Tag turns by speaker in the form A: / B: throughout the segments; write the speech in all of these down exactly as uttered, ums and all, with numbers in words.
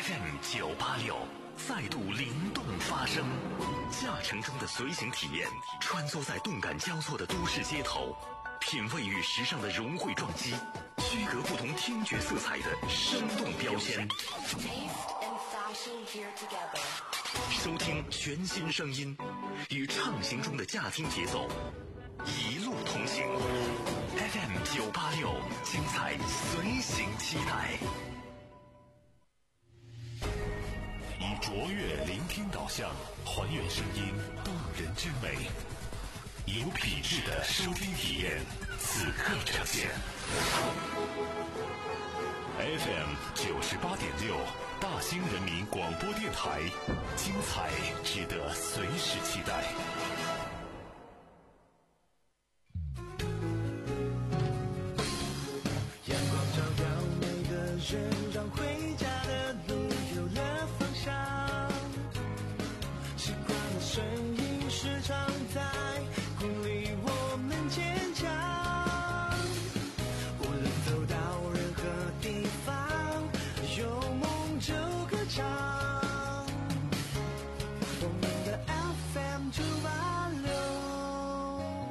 A: F M 九八六再度灵动发声，驾乘中的随行体验，穿梭在动感交错的都市街头，品味与时尚的融汇撞击，区隔不同听觉色彩的生动标签。收听全新声音，与畅行中的驾听节奏，一路同行。F M 九八六，精彩随行期待。以卓越聆听导向，还原声音动人之美，有品质的收听体验，此刻呈现。F M 九十八点六，大兴人民广播电台，精彩值得随时期待。
B: 阳光照耀每个人，让回家的路有了方向。习惯的声音时常在鼓励我们坚强。无论走到任何地方，有梦就歌唱。我们的 F M 九八六。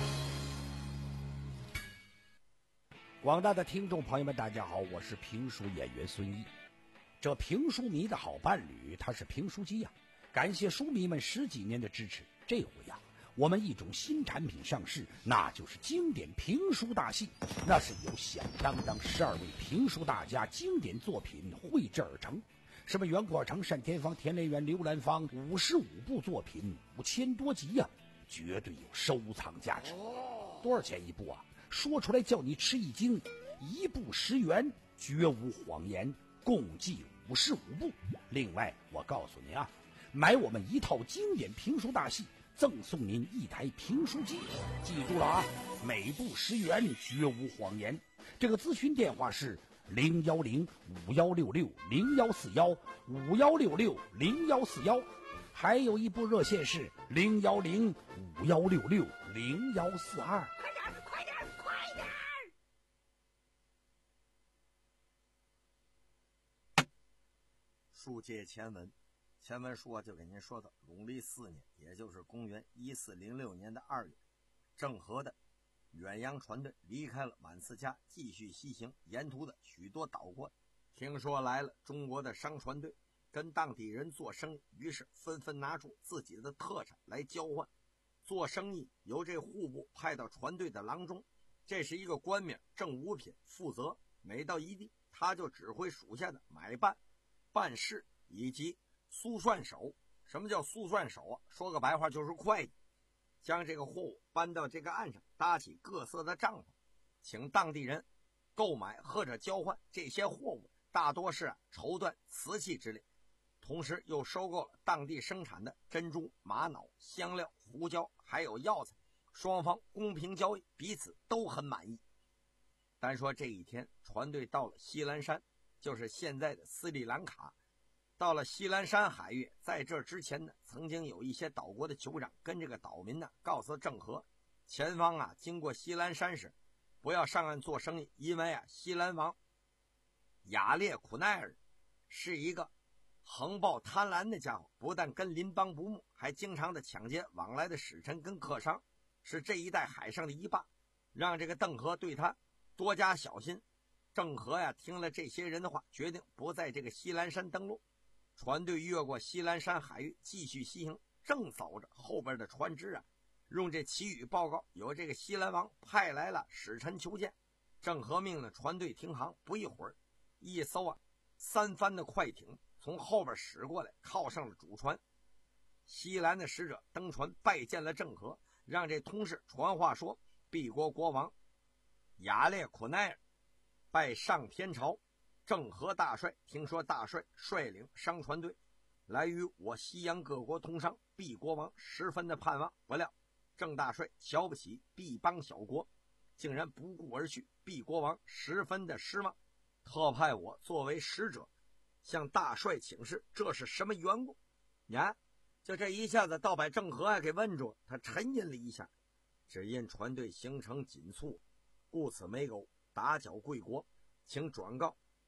C: 广大的听众朋友们，大家好，我是评书演员孙一。这评书迷的好伴侣，他是评书机呀、啊。感谢书迷们十几年的支持，这回呀、啊，我们一种新产品上市，那就是经典评书大戏。那是由响当当十二位评书大家经典作品绘制而成，什么袁国成、单田芳、田连元、刘兰芳，五十五部作品，五千多集呀、啊，绝对有收藏价值。多少钱一部啊？说出来叫你吃一惊，一部十元，绝无谎言，共计五十五部。另外，我告诉您啊，买我们一套经典评书大戏，赠送您一台评书机。记住了啊，每部十元，绝无谎言。这个咨询电话是零幺零五幺六六零幺四幺五幺六六零幺四幺，还有一部热线是零幺零五幺六六零幺四二。快点，快点，快点！
D: 书接前文，前文书就给您说到永历四年，也就是公元一四零六年的二月，郑和的远洋船队离开了满斯加，继续西行。沿途的许多岛国听说来了中国的商船队，跟当地人做生意，于是纷纷拿出自己的特产来交换。做生意由这户部派到船队的郎中，这是一个官名，正五品，负责每到一地，他就指挥属下的买办、办事以及苏算手。什么叫苏算手啊？说个白话就是会计。将这个货物搬到这个岸上，搭起各色的帐篷，请当地人购买或者交换这些货物，大多是、啊、绸缎、瓷器之类。同时又收购了当地生产的珍珠、玛瑙、香料、胡椒还有药材，双方公平交易，彼此都很满意。单说这一天，船队到了西兰山，就是现在的斯里兰卡。到了西兰山海域，在这之前呢，曾经有一些岛国的酋长跟这个岛民呢告诉郑和，前方啊经过西兰山时，不要上岸做生意，因为啊西兰王雅列苦奈尔是一个横暴贪婪的家伙，不但跟邻邦不睦，还经常的抢劫往来的使臣跟客商，是这一带海上的一霸，让这个郑和对他多加小心。郑和呀听了这些人的话，决定不在这个西兰山登陆。船队越过西兰山海域继续西行，正走着，后边的船只啊用这祈语报告，有这个西兰王派来了使臣求见。郑和命令船队停航，不一会儿，一艘啊三帆的快艇从后边驶过来，靠上了主船。西兰的使者登船拜见了郑和，让这通事传话说，敝国国王雅列苦奈尔拜上天朝郑和大帅，听说大帅率领商船队来与我西洋各国通商，敝国王十分的盼望，不料郑大帅瞧不起敝邦小国，竟然不顾而去，敝国王十分的失望，特派我作为使者向大帅请示，这是什么缘故？你看，就这一下子倒把郑和啊给问住，他沉吟了一下，只因船队行程紧促，故此没有打搅贵国，请转告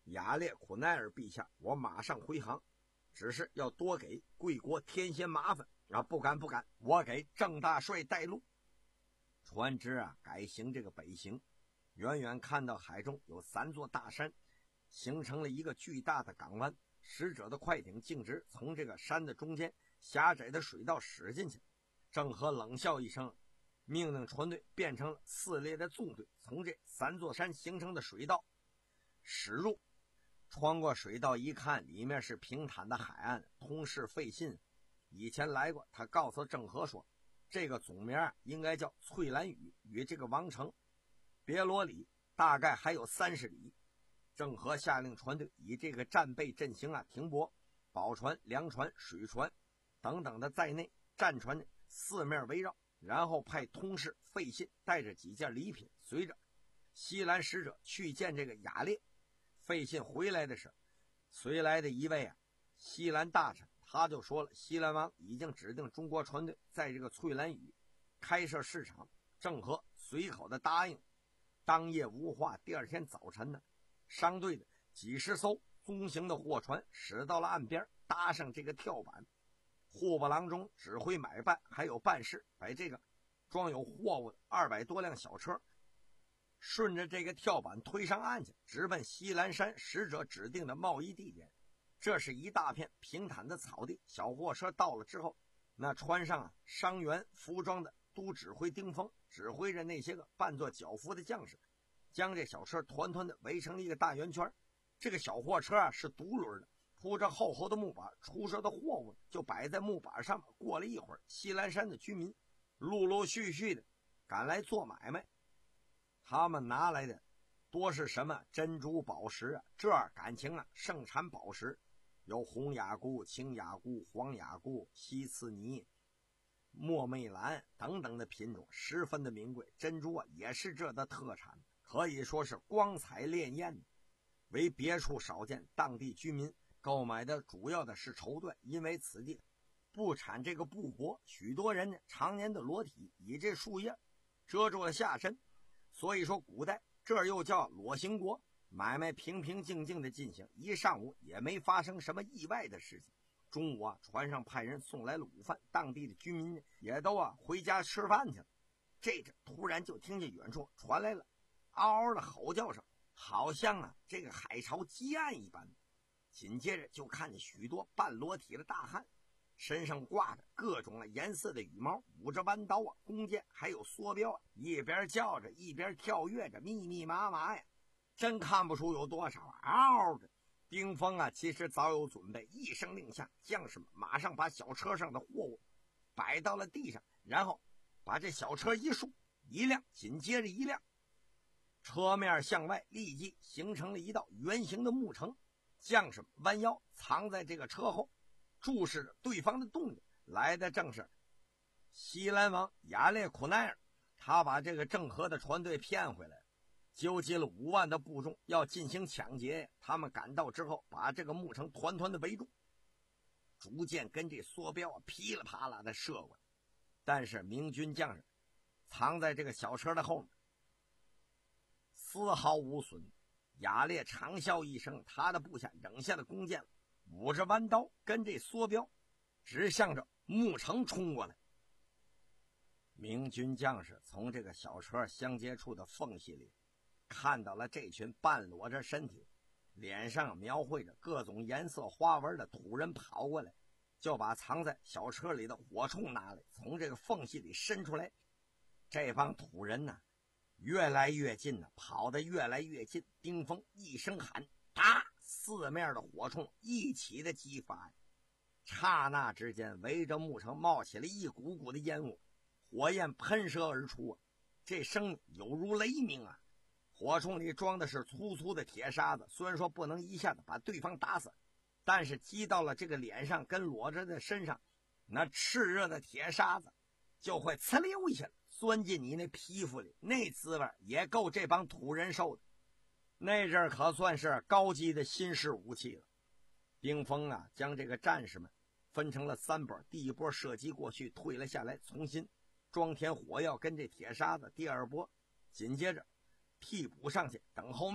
D: 雅列库奈尔陛下，我马上回航，只是要多给贵国添些麻烦啊！不敢不敢，我给郑大帅带路。船只啊改行这个北行，远远看到海中有三座大山，形成了一个巨大的港湾。使者的快艇径直从这个山的中间狭窄的水道驶进去。郑和冷笑一声，命令船队变成了四列的纵队，从这三座山形成的水道驶入。穿过水道一看，里面是平坦的海岸，通事费信以前来过。他告诉郑和说，这个总名应该叫翠兰屿，与这个王城别罗里大概还有三十里。郑和下令船队以这个战备阵型啊停泊，宝船、粮船、水船等等的在内，战船四面围绕，然后派通事费信带着几件礼品，随着西兰使者去见这个雅列。费信回来的是随来的一位啊西兰大臣，他就说了，西兰王已经指定中国船队在这个翠兰屿开设市场。郑和随口的答应。当夜无话，第二天早晨呢，商队的几十艘中型的货船驶到了岸边，搭上这个跳板。户部郎中指挥买办还有办事，把这个装有货物的二百多辆小车顺着这个跳板推上岸去，直奔西兰山使者指定的贸易地点。这是一大片平坦的草地。小货车到了之后，那船上啊伤员服装的都指挥丁峰指挥着那些个扮作脚夫的将士，将这小车团团的围成了一个大圆圈。这个小货车啊是独轮的，铺着厚厚的木板，出售的货物就摆在木板上面。过了一会儿，西兰山的居民陆陆续续的赶来做买卖，他们拿来的多是什么珍珠宝石啊，这儿感情啊盛产宝石，有红雅姑、青雅姑、黄雅姑、西次尼、墨媚兰等等的品种，十分的名贵。珍珠啊也是这的特产，可以说是光彩烈焰，为别处少见。当地居民购买的主要的是绸缎，因为此地不产这个布帛，许多人呢常年的裸体，以这树叶遮住了下身，所以说古代这又叫裸行国。买卖平平静静的进行，一上午也没发生什么意外的事情。中午啊，船上派人送来了午饭，当地的居民也都啊回家吃饭去了。这阵突然就听见远处传来了嗷嗷的吼叫声，好像啊这个海潮激岸一般。紧接着就看见许多半裸体的大汉，身上挂着各种啊颜色的羽毛，舞着弯刀啊、弓箭还有梭镖啊，一边叫着一边跳跃着，密密麻麻呀，真看不出有多少。嗷的丁峰啊其实早有准备，一声令下，将士们马上把小车上的货物摆到了地上，然后把这小车一竖，一辆紧接着一辆，车面向外立即形成了一道圆形的木城。将士们弯腰藏在这个车后，注视着对方的动静。来的正是西兰王雅列库奈尔，他把这个郑和的船队骗回来，纠集了五万的部众要进行抢劫。他们赶到之后，把这个木城团团的围住，逐渐跟这梭镖啊噼里啪啦的射过来。但是明军将士藏在这个小车的后面，丝毫无损。雅烈长啸一声，他的部下扔下了弓箭，舞着弯刀跟这梭镖直向着木城冲过来。明军将士从这个小车相接处的缝隙里看到了这群半裸着身体，脸上描绘着各种颜色花纹的土人跑过来，就把藏在小车里的火铳拿来，从这个缝隙里伸出来。这帮土人呢越来越近了，跑得越来越近。丁峰一声喊，啪！四面的火铳一起的激发，刹那之间围着木城冒起了一股股的烟雾，火焰喷射而出啊！这声音有如雷鸣啊！火铳里装的是粗粗的铁沙子，虽然说不能一下子把对方打死，但是击到了这个脸上跟裸着的身上，那炽热的铁沙子就会呲溜一下钻进你那皮肤里，那滋味也够这帮土人受的。那阵可算是高级的新式武器了。丁峰啊，将这个战士们分成了三波，第一波射击过去，退了下来，重新装填火药跟这铁沙子。第二波紧接着替补上去，等候命令。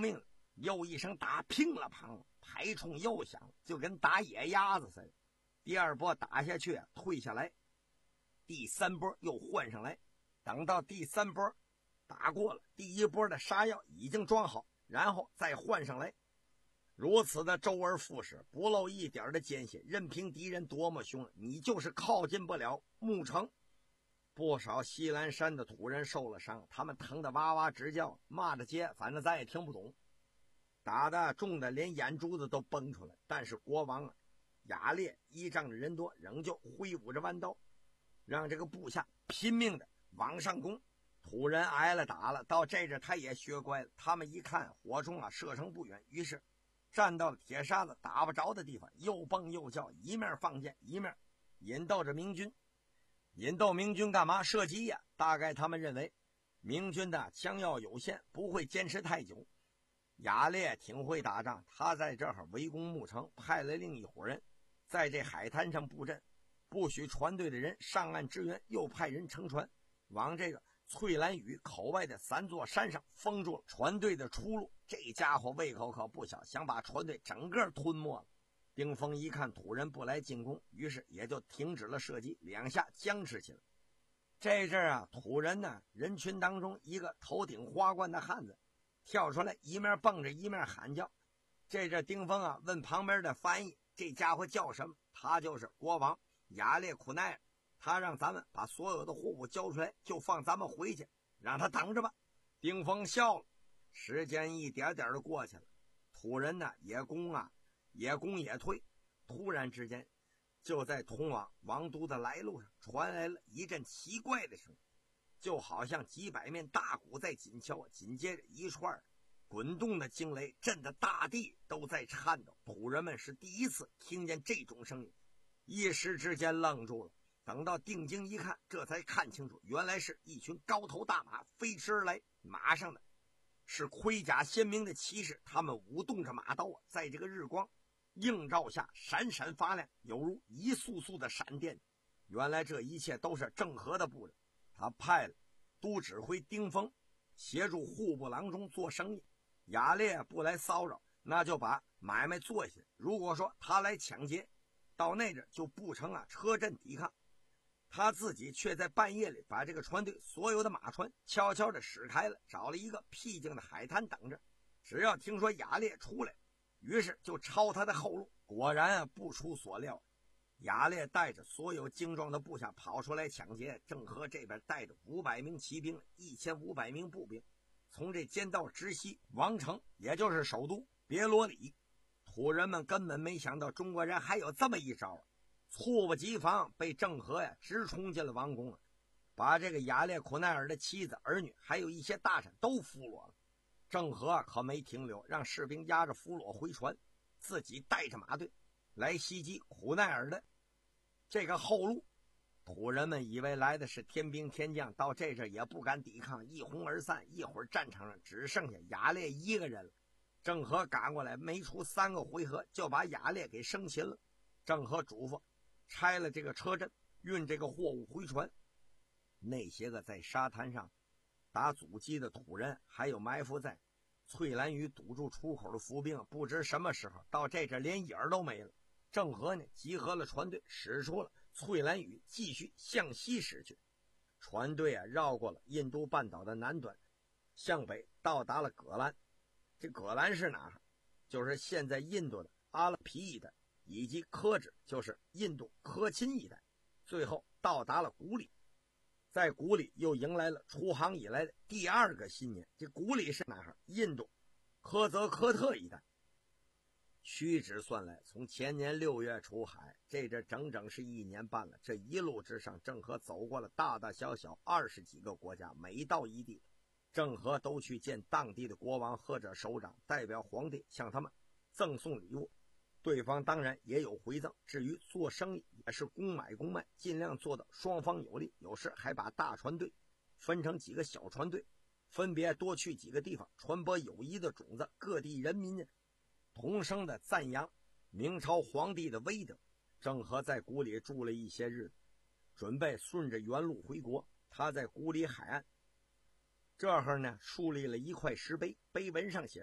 D: 又一声打乒了乓，排冲又响，就跟打野鸭子似的。第二波打下去，退下来，第三波又换上来。等到第三波打过了，第一波的杀药已经装好，然后再换上来。如此的周而复始，不露一点的间歇，任凭敌人多么凶，你就是靠近不了牧城。不少西兰山的土人受了伤，他们疼得哇哇直叫，骂着街，反正咱也听不懂，打的重的连眼珠子都崩出来。但是国王啊雅烈依仗着人多，仍旧挥舞着弯刀，让这个部下拼命的往上攻。土人挨了打了，到这阵他也学乖了，他们一看火冲啊射程不远，于是站到了铁沙子打不着的地方，又蹦又叫，一面放箭一面引逗着明军。引逗明军干嘛？射击呀！大概他们认为明军的枪药有限，不会坚持太久。雅烈挺会打仗，他在这儿围攻牧城，派了另一伙人在这海滩上布阵，不许船队的人上岸支援，又派人乘船往这个翠兰屿口外的三座山上封住了船队的出路。这家伙胃口可不小，想把船队整个吞没了。丁峰一看土人不来进攻，于是也就停止了射击，两下僵持起来。这阵啊，土人呢人群当中一个头顶花冠的汉子跳出来，一面蹦着一面喊叫。这阵丁峰啊问旁边的翻译，这家伙叫什么？他就是国王雅烈库奈尔，他让咱们把所有的货物交出来，就放咱们回去，让他等着吧。丁峰笑了。时间一点点的过去了，土人呢也攻啊也攻也退。突然之间，就在通往王都的来路上传来了一阵奇怪的声音，就好像几百面大鼓在紧敲，紧接着一串滚动的惊雷震得大地都在颤抖。土人们是第一次听见这种声音，一时之间愣住了。等到定睛一看，这才看清楚，原来是一群高头大马飞驰而来，马上的是盔甲鲜明的骑士，他们舞动着马刀啊，在这个日光映照下闪闪发亮，犹如一束束的闪电。原来这一切都是郑和的布置，他派了都指挥丁峰协助户部郎中做生意，雅烈不来骚扰，那就把买卖做下。如果说他来抢劫，到那阵就不成啊车阵抵抗。他自己却在半夜里把这个船队所有的马船悄悄地驶开了，找了一个僻静的海滩等着。只要听说雅烈出来，于是就抄他的后路。果然啊，不出所料，雅烈带着所有精壮的部下跑出来抢劫。郑和这边带着五百名骑兵，一千五百名步兵，从这街道直袭王城，也就是首都别罗里。土人们根本没想到中国人还有这么一招，猝不及防被郑和呀直冲进了王宫了，把这个雅烈库奈尔的妻子儿女还有一些大臣都俘虏了。郑和可没停留，让士兵押着俘虏回船，自己带着马队来袭击库奈尔的这个后路。土人们以为来的是天兵天将，到这阵也不敢抵抗，一哄而散。一会儿战场上只剩下雅烈一个人了。郑和赶过来，没出三个回合就把雅烈给生擒了。郑和嘱咐拆了这个车阵，运这个货物回船。那些个在沙滩上打阻击的土人，还有埋伏在翠兰屿堵住出口的伏兵，不知什么时候到这阵连影儿都没了。郑和呢集合了船队，驶出了翠兰屿，继续向西驶去。船队啊绕过了印度半岛的南端，向北到达了葛兰。这葛兰是哪儿？就是现在印度的阿拉皮一带，以及科指，就是印度科钦一带。最后到达了古里，在古里又迎来了出航以来的第二个新年。这古里是哪儿？印度科泽科特一带。屈指算来，从前年六月出海，这这整整是一年半了。这一路之上，郑和走过了大大小小二十几个国家，每到一地，郑和都去见当地的国王或者首长，代表皇帝向他们赠送礼物，对方当然也有回赠。至于做生意，也是公买公卖，尽量做到双方有利。有时还把大船队分成几个小船队，分别多去几个地方，传播友谊的种子。各地人民同声的赞扬明朝皇帝的威德。郑和在古里住了一些日子，准备顺着原路回国。他在古里海岸这儿呢树立了一块石碑，碑文上写着：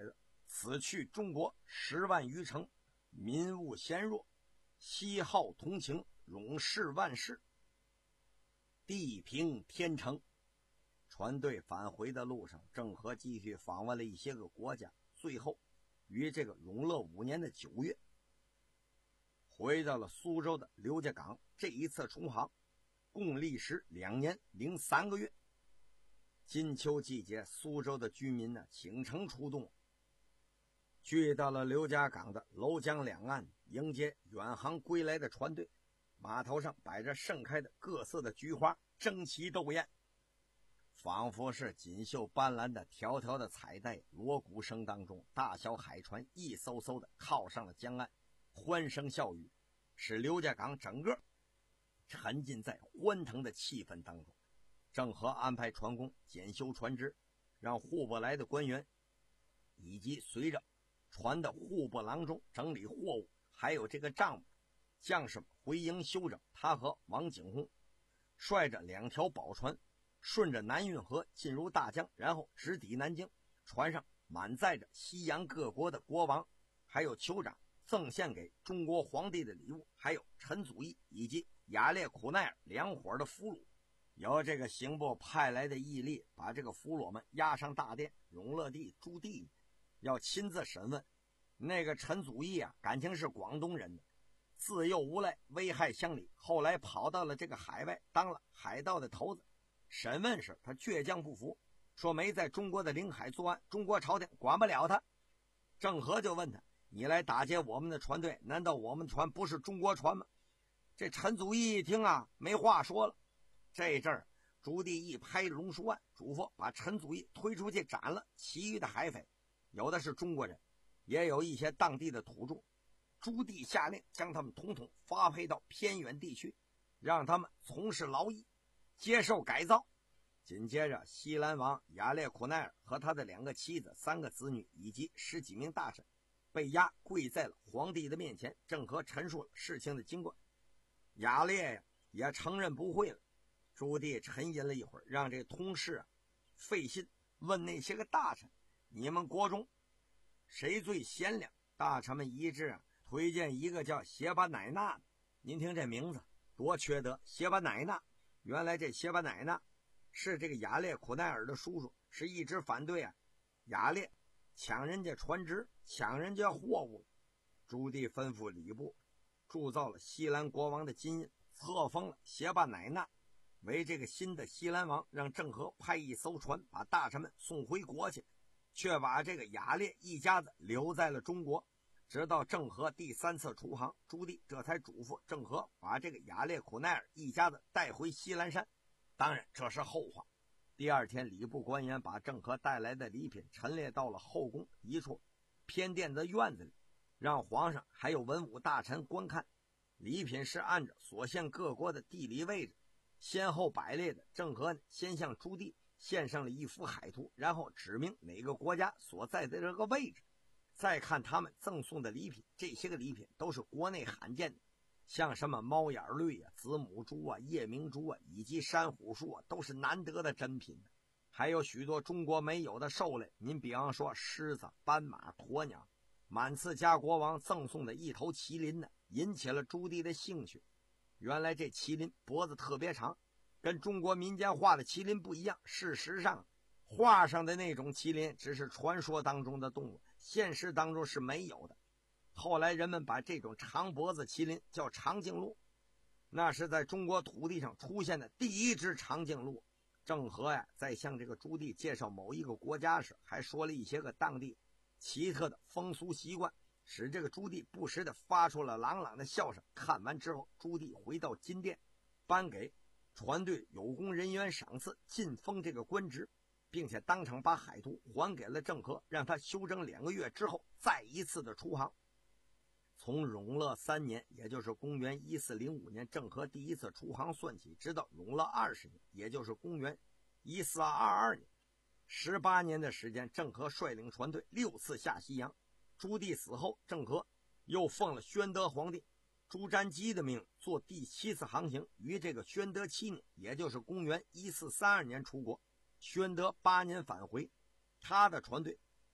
D: 此去中国十万余城，民物贤弱，西号同情，永世万世。地平天成。船队返回的路上，郑和继续访问了一些个国家，最后于这个永乐五年的九月，回到了苏州的刘家港。这一次出航共历时两年零三个月。金秋季节，苏州的居民呢倾城出动，聚到了刘家港的娄江两岸，迎接远航归来的船队。码头上摆着盛开的各色的菊花，争奇斗艳，仿佛是锦绣斑斓的条条的彩带。锣鼓声当中，大小海船一艘艘的靠上了江岸，欢声笑语使刘家港整个沉浸在欢腾的气氛当中。郑和安排船工检修船只，让户部来的官员以及随着船的户部郎中整理货物，还有这个账目将士们回营休整。他和王景洪率着两条宝船顺着南运河进入大江，然后直抵南京。船上满载着西洋各国的国王还有酋长赠献给中国皇帝的礼物，还有陈祖义以及雅列苦奈尔两伙的俘虏。由这个刑部派来的义吏把这个俘虏们押上大殿，永乐帝朱棣要亲自审问。那个陈祖义啊，感情是广东人的，自幼无赖，危害乡里，后来跑到了这个海外当了海盗的头子。审问时他倔强不服，说没在中国的领海作案，中国朝廷管不了他。郑和就问他，你来打劫我们的船队，难道我们的船不是中国船吗？这陈祖义一听啊，没话说了。这阵儿朱棣一拍龙书案，嘱咐把陈祖义推出去斩了。其余的海匪有的是中国人，也有一些当地的土著。朱棣下令将他们统统发配到偏远地区，让他们从事劳役，接受改造。紧接着西兰王雅列苦奈尔和他的两个妻子、三个子女以及十几名大臣被押跪在了皇帝的面前。郑和陈述了事情的经过，雅列呀也承认不会了。朱棣沉吟了一会儿，让这通事啊费心问那些个大臣，你们国中谁最贤良？大臣们一致啊推荐一个叫谢巴乃纳的。您听这名字多缺德，谢巴乃纳。原来这谢巴乃纳是这个雅列苦奈尔的叔叔，是一直反对啊雅列抢人家船只，抢人家货物。朱棣吩咐礼部铸造了西兰国王的金印，册封了谢巴乃纳为这个新的西兰王，让郑和派一艘船把大臣们送回国去，却把这个雅列一家子留在了中国。直到郑和第三次出航，朱棣这才嘱咐郑和把这个雅列苦奈尔一家子带回西兰山。当然这是后话。第二天，礼部官员把郑和带来的礼品陈列到了后宫一处偏殿的院子里，让皇上还有文武大臣观看。礼品是按照所献各国的地理位置先后摆列的。郑和先向朱棣献上了一幅海图，然后指明哪个国家所在的这个位置。再看他们赠送的礼品，这些个礼品都是国内罕见的，像什么猫眼绿啊、子母珠啊、夜明珠啊以及珊瑚树啊，都是难得的珍品。还有许多中国没有的兽类，您比方说狮子、斑马、鸵鸟。满次加国王赠送的一头麒麟呢，引起了朱棣的兴趣。原来这麒麟脖子特别长，跟中国民间画的麒麟不一样。事实上画上的那种麒麟只是传说当中的动物，现实当中是没有的。后来人们把这种长脖子麒麟叫长颈鹿，那是在中国土地上出现的第一只长颈鹿。郑和呀，在向这个朱棣介绍某一个国家时，还说了一些个当地奇特的风俗习惯，使这个朱棣不时地发出了朗朗的笑声。看完之后，朱棣回到金殿，颁给船队有功人员赏赐，晋封这个官职，并且当场把海图还给了郑和，让他休整两个月之后再一次的出航。从永乐三年，也就是公元一四零五年，郑和第一次出航算起，直到永乐二十年，也就是公元一四二二年，十八年的时间，郑和率领船队六次下西洋。朱棣死后，郑和又奉了宣德皇帝朱瞻基的命做第七次航行，于这个宣德七年，也就是公元一四三二年出国。宣德八年返回，他的船队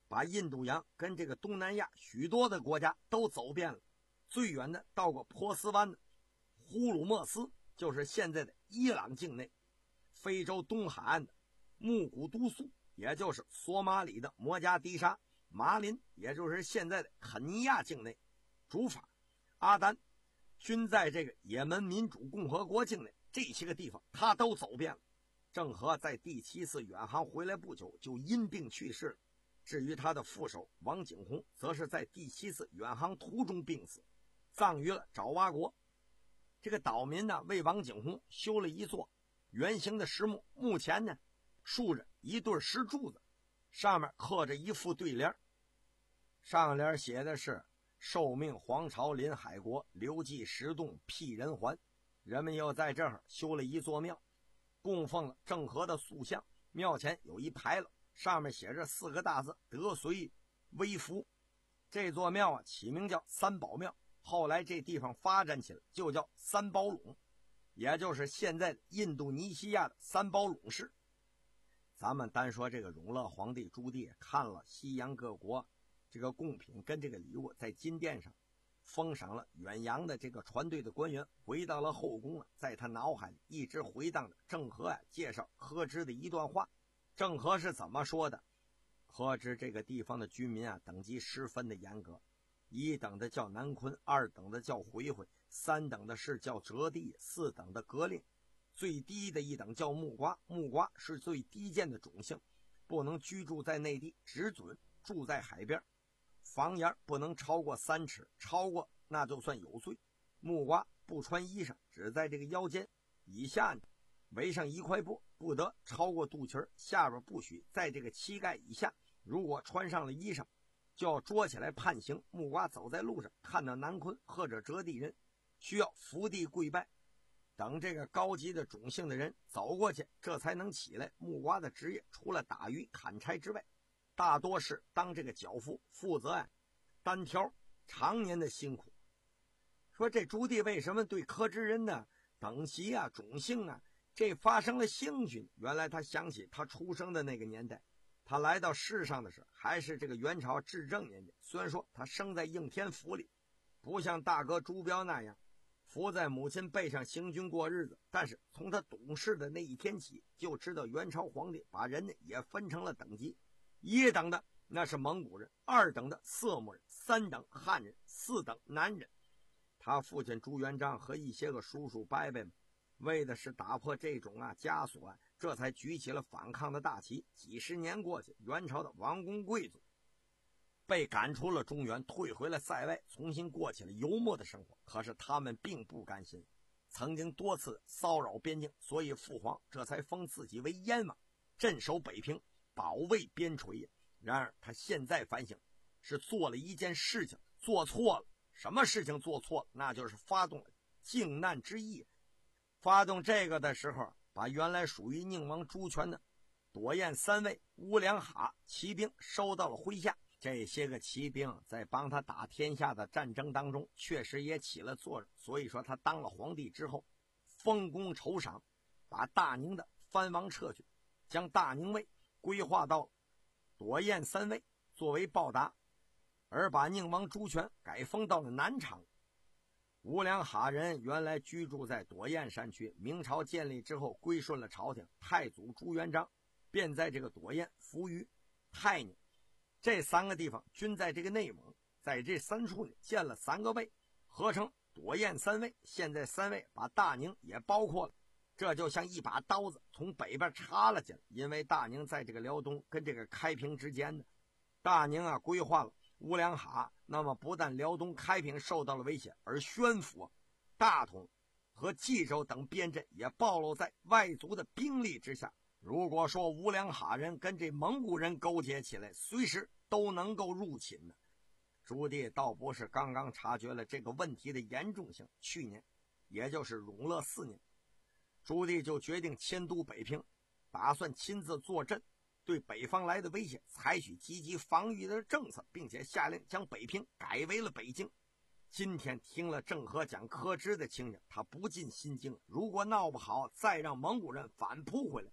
D: 把印度洋跟这个东南亚许多的国家都走遍了，最远的到过波斯湾的呼鲁莫斯，就是现在的伊朗境内，非洲东海岸的木古都素，也就是索马里的摩加迪沙，马林，也就是现在的肯尼亚境内，主法、阿丹，均在这个也门民主共和国境内，这些个地方他都走遍了。郑和在第七次远航回来不久就因病去世了，至于他的副手王景洪，则是在第七次远航途中病死，葬于了爪哇国。这个岛民呢，为王景洪修了一座圆形的石墓，墓前呢竖着一对石柱子，上面刻着一副对联，上联写的是受命皇朝临海国，留迹石洞辟人寰。人们又在这儿修了一座庙，供奉了郑和的塑像，庙前有一牌楼，上面写着四个大字德随微服。这座庙啊起名叫三宝庙，后来这地方发展起来就叫三宝垄，也就是现在的印度尼西亚的三宝垄市。咱们单说这个永乐皇帝朱棣看了西洋各国这个贡品跟这个礼物，在金殿上封赏了远洋的这个船队的官员，回到了后宫啊，在他脑海里一直回荡着郑和啊介绍柯知的一段话。郑和是怎么说的？柯知这个地方的居民啊，等级十分的严格，一等的叫南昆，二等的叫回回，三等的是叫折地，四等的格令，最低的一等叫木瓜。木瓜是最低贱的种姓，不能居住在内地，只准住在海边。房檐不能超过三尺，超过那就算有罪。木瓜不穿衣裳，只在这个腰间以下呢围上一块布，不得超过肚脐，下边不许在这个膝盖以下。如果穿上了衣裳，就要捉起来判刑。木瓜走在路上，看到南昆或者折地人，需要伏地跪拜，等这个高级的种姓的人走过去，这才能起来。木瓜的职业除了打鱼砍柴之外，大多是当这个脚夫，负责啊单挑，常年的辛苦。说这朱棣为什么对柯知人呢等级啊种姓啊这发生了兴趣？原来他想起他出生的那个年代，他来到世上的时候还是这个元朝至正年间。虽然说他生在应天府里，不像大哥朱标那样伏在母亲背上行军过日子，但是从他懂事的那一天起，就知道元朝皇帝把人呢也分成了等级。一等的那是蒙古人，二等的色目人，三等汉人，四等南人。他父亲朱元璋和一些个叔叔伯伯们为的是打破这种啊枷锁啊，这才举起了反抗的大旗。几十年过去，元朝的王公贵族被赶出了中原，退回了塞外，重新过起了游牧的生活。可是他们并不甘心，曾经多次骚扰边境，所以父皇这才封自己为燕王，镇守北平，保卫边陲。然而他现在反省，是做了一件事情做错了。什么事情做错了？那就是发动了靖难之役。发动这个的时候，把原来属于宁王朱权的朵彦三尉、乌良哈骑兵收到了麾下。这些个骑兵在帮他打天下的战争当中确实也起了作用，所以说他当了皇帝之后丰功酬赏，把大宁的藩王撤去，将大宁尉规划到朵彦三尉作为报答，而把宁王朱权改封到了南昌。乌良哈人原来居住在朵彦山区，明朝建立之后归顺了朝廷，太祖朱元璋便在这个朵彦、扶余、泰宁这三个地方均在这个内蒙，在这三处呢建了三个卫，合成朵彦三卫。现在三卫把大宁也包括了，这就像一把刀子从北边插了进来。因为大宁在这个辽东跟这个开平之间呢，大宁啊规划了乌良哈，那么不但辽东开平受到了威胁，而宣府、大同和冀州等边镇也暴露在外族的兵力之下。如果说乌良哈人跟这蒙古人勾结起来，随时都能够入侵呢。朱棣倒不是刚刚察觉了这个问题的严重性，去年也就是永乐四年，朱棣就决定迁都北平，打算亲自坐镇，对北方来的威胁采取积极防御的政策，并且下令将北平改为了北京。今天听了郑和讲柯知的情景，他不禁心惊，如果闹不好再让蒙古人反扑回来，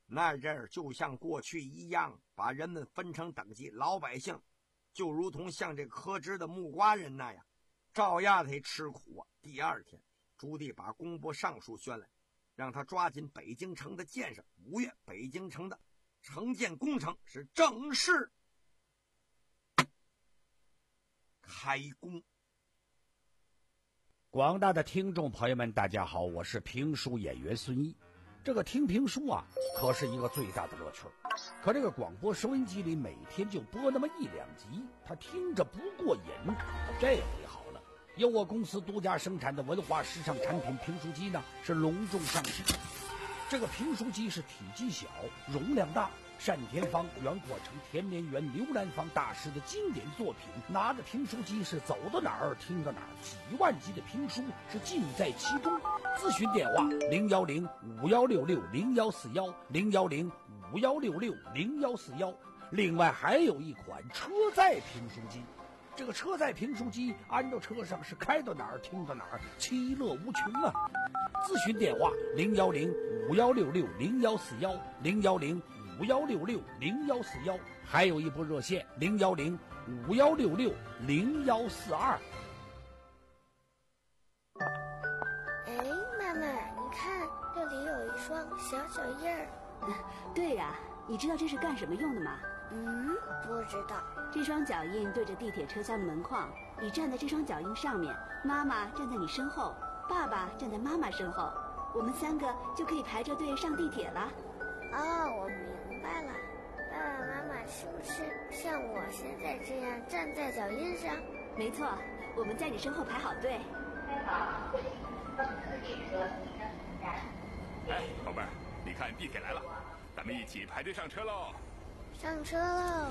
D: 那阵儿就像过去一样，把人们分成等级，老百姓就如同像这可知的木瓜人那样，照样得吃苦啊。第二天，朱棣把工部尚书宣来，让他抓紧北京城的建设。五月，北京城的城建工程是正式开工。
C: 广大的听众朋友们，大家好，我是评书演员孙一。这个听评书啊，可是一个最大的乐趣。可这个广播收音机里每天就播那么一两集，他听着不过瘾。这回好了，由我公司独家生产的文化时尚产品评书机呢，是隆重上市。这个评书机是体积小，容量大，单田芳、袁阔成、田连元、刘兰芳大师的经典作品，拿着评书机是走到哪儿听到哪儿，几万集的评书是尽在其中。咨询电话零幺零五幺六六零幺四幺零幺零五幺六六零幺四幺。另外还有一款车载评书机，这个车载评书机安到车上是开到哪儿听到哪儿，其乐无穷啊！咨询电话零幺零五幺六六零幺四幺零幺零五幺六六零幺四幺，还有一部热线零幺零五幺六六零幺四二。
E: 哎，妈妈，你看这里有一双小脚印儿。
F: 对呀、啊，你知道这是干什么用的吗？
E: 嗯，不知道。
F: 这双脚印对着地铁车厢的门框，你站在这双脚印上面，妈妈站在你身后，爸爸站在妈妈身后，我们三个就可以排着队上地铁了。
E: 哦，我明白了。爸爸妈妈是不是像我现在这样站在脚印上？
F: 没错，我们在你身后排好队。
G: 开好，上次列车即将进站。
H: 哎，宝贝儿，你看地铁来了，咱们一起排队上车喽！
E: 上车喽！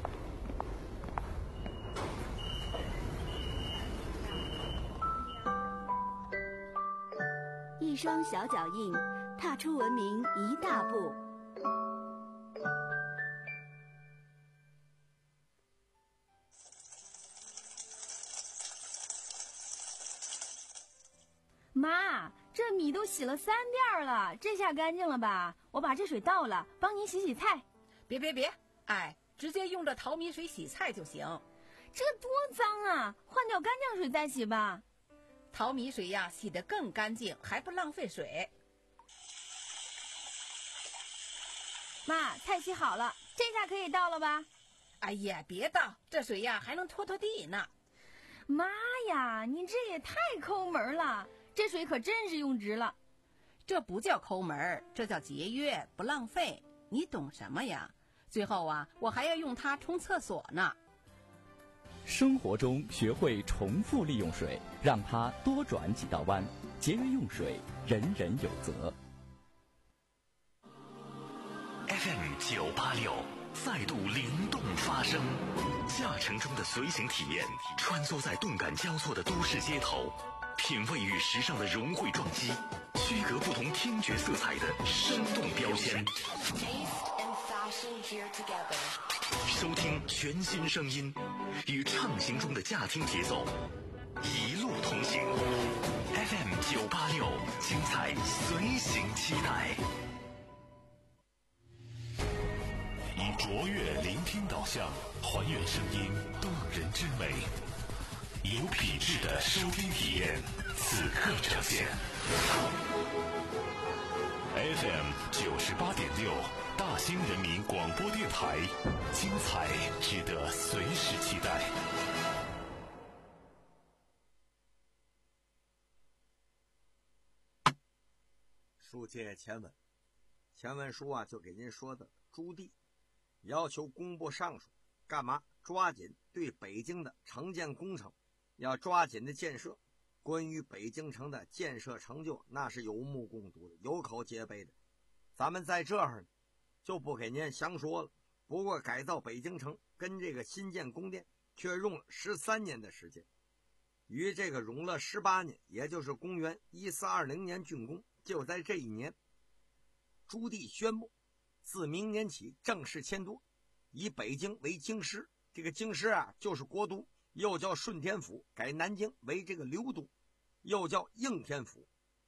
F: 一双小脚印，踏出文明一大步。
I: 妈，这米都洗了三遍了，这下干净了吧？我把这水倒了，帮您洗洗菜。
J: 别别别，哎，直接用这淘米水洗菜就行。
I: 这多脏啊，换掉干净水再洗吧。
J: 淘米水呀，洗得更干净，还不浪费水。
I: 妈，菜洗好了，这下可以倒了吧？
J: 哎呀，别倒，这水呀还能拖拖地呢。
I: 妈呀，你这也太抠门了，这水可真是用值了。
J: 这不叫抠门，这叫节约，不浪费。你懂什么呀？最后啊，我还要用它冲厕所呢。
K: 生活中学会重复利用水，让它多转几道弯，节约用水，人人有责。
A: F M 九八六再度灵动发声，驾乘中的随行体验，穿梭在动感交错的都市街头，品味与时尚的融汇撞击，区隔不同听觉色彩的生动标签。收听全新声音，与畅行中的驾听节奏，一路同行。F M 九八六，精彩随行期待。
L: 以卓越聆听导向，还原声音动人之美，有品质的收听体验，此刻呈现。F M 九十八点六，大兴人民广播电台，精彩值得随时期待。
D: 书接前文，前文书啊就给您说的朱棣要求工部尚书干嘛？抓紧对北京的城建工程要抓紧的建设。关于北京城的建设成就，那是有目共睹的，有口皆碑的。咱们在这儿就不给您详说了。不过改造北京城跟这个新建宫殿却用了十三年的时间，于这个永乐十八年，也就是公元一四二零年竣工。就在这一年，朱棣宣布自明年起正式迁都，以北京为京师。这个京师啊就是国都，又叫顺天府，改南京为这个留都，又叫应天府。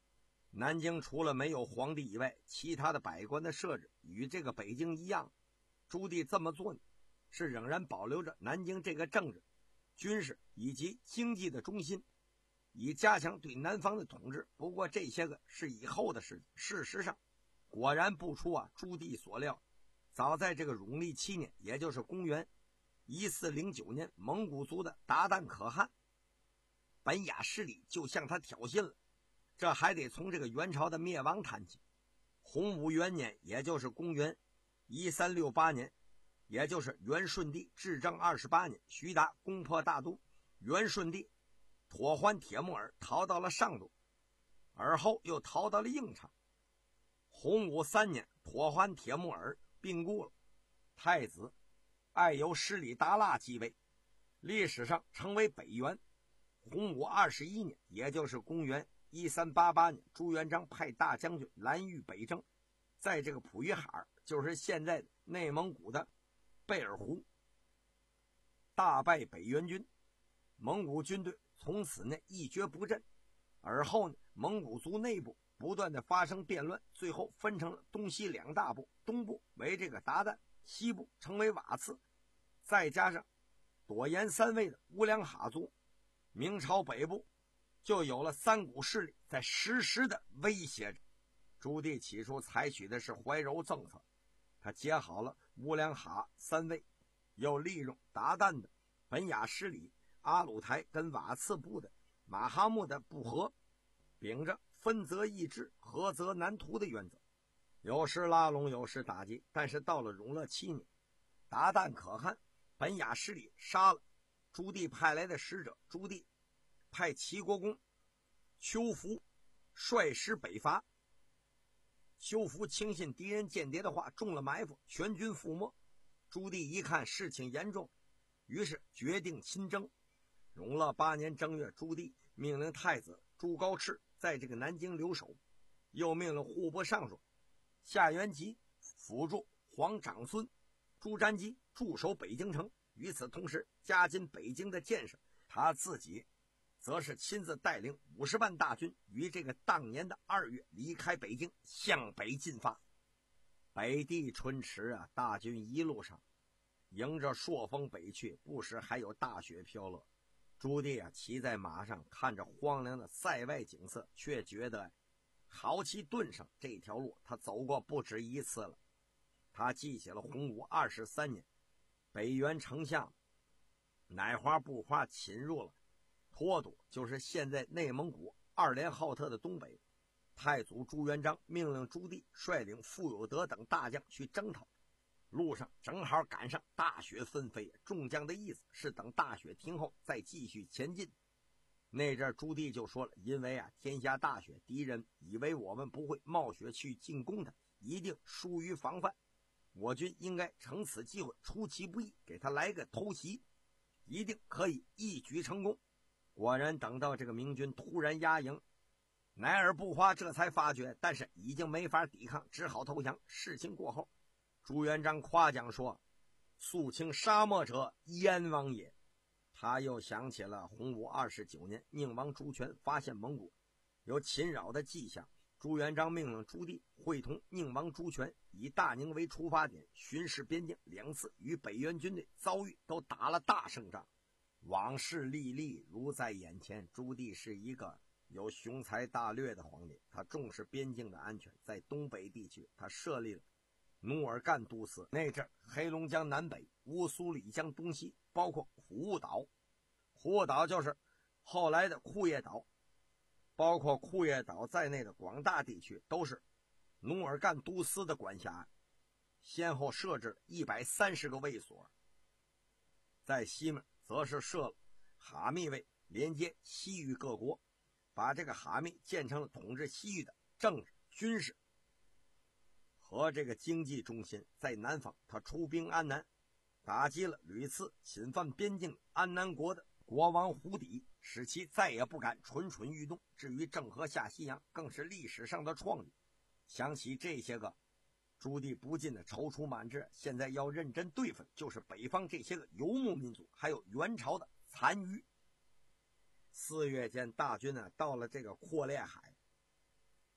D: 南京除了没有皇帝以外，其他的百官的设置与这个北京一样。朱棣这么做呢，是仍然保留着南京这个政治、军事以及经济的中心，以加强对南方的统治。不过这些个是以后的事情。事实上，果然不出啊朱棣所料，早在这个永历七年，也就是公元一四零九年，蒙古族的鞑靼可汗本雅失礼就向他挑衅了。这还得从这个元朝的灭亡谈起。洪武元年，也就是公元一三六八年，也就是元顺帝至正二十八年，徐达攻破大都，元顺帝妥欢铁木儿逃到了上都，而后又逃到了应昌。洪武三年，妥欢铁木儿病故了，太子爱由失礼达腊继位，历史上称为北元。洪武二十一年，也就是公元一三八八年，朱元璋派大将军蓝玉北征，在这个普于哈尔，就是现在的内蒙古的贝尔湖，大败北元军，蒙古军队从此呢一蹶不振。而后呢，蒙古族内部不断的发生变乱，最后分成了东西两大部，东部为这个鞑靼，西部称为瓦剌，再加上朵颜三位的乌梁哈族，明朝北部就有了三股势力在实时的威胁着。朱棣起初采取的是怀柔政策，他结好了乌梁哈三位，又利用鞑靼的本雅失礼、阿鲁台跟瓦剌部的马哈木的不和，秉着分则易治、合则难图的原则，有时拉拢，有时打击。但是到了永乐七年，鞑靼可汗本雅失礼杀了朱棣派来的使者，朱棣派齐国公邱福率师北伐。邱福轻信敌人间谍的话，中了埋伏，全军覆没。朱棣一看事情严重，于是决定亲征。永乐八年正月，朱棣命令太子朱高炽在这个南京留守，又命令户部尚书夏元吉辅助皇长孙朱瞻基驻守北京城。与此同时，加紧北京的建设，他自己则是亲自带领五十万大军，于这个当年的二月离开北京，向北进发。北地春迟啊，大军一路上迎着朔风北去，不时还有大雪飘落。朱棣啊，骑在马上，看着荒凉的塞外景色，却觉得豪气顿生。这条路他走过不止一次了。他记起了洪武二十三年，北元丞相乃花不花侵入了脱都，就是现在内蒙古二连浩特的东北。太祖朱元璋命令朱棣率领傅有德等大将去征讨，路上正好赶上大雪纷飞，众将的意思是等大雪停后再继续前进。那阵朱棣就说了，因为啊天下大雪，敌人以为我们不会冒雪去进攻他，一定疏于防范，我军应该乘此机会出其不意，给他来个偷袭，一定可以一举成功。果然等到这个明军突然压营，乃尔不花这才发觉，但是已经没法抵抗，只好投降。事情过后，朱元璋夸奖说，肃清沙漠者燕王也。他又想起了洪武二十九年，宁王朱权发现蒙古有侵扰的迹象，朱元璋命令朱棣会同宁王朱权以大宁为出发点，巡视边境，两次与北元军队遭遇，都打了大胜仗。往事历历如在眼前。朱棣是一个有雄才大略的皇帝，他重视边境的安全，在东北地区他设立了努尔干都司，那阵黑龙江南北、乌苏里江东西，包括库务岛，库务岛就是后来的库页岛，包括库页岛在内的广大地区都是努尔干都司的管辖，先后设置一百三十个卫所。在西面则是设了哈密卫，连接西域各国，把这个哈密建成了统治西域的政治、军事和这个经济中心。在南方，他出兵安南，打击了屡次侵犯边境安南国的国王胡底，使其再也不敢蠢蠢欲动。至于郑和下西洋，更是历史上的创举。想起这些个，朱棣不禁的踌躇满志。现在要认真对付就是北方这些个游牧民族，还有元朝的残余。四月间，大军呢到了这个阔烈海，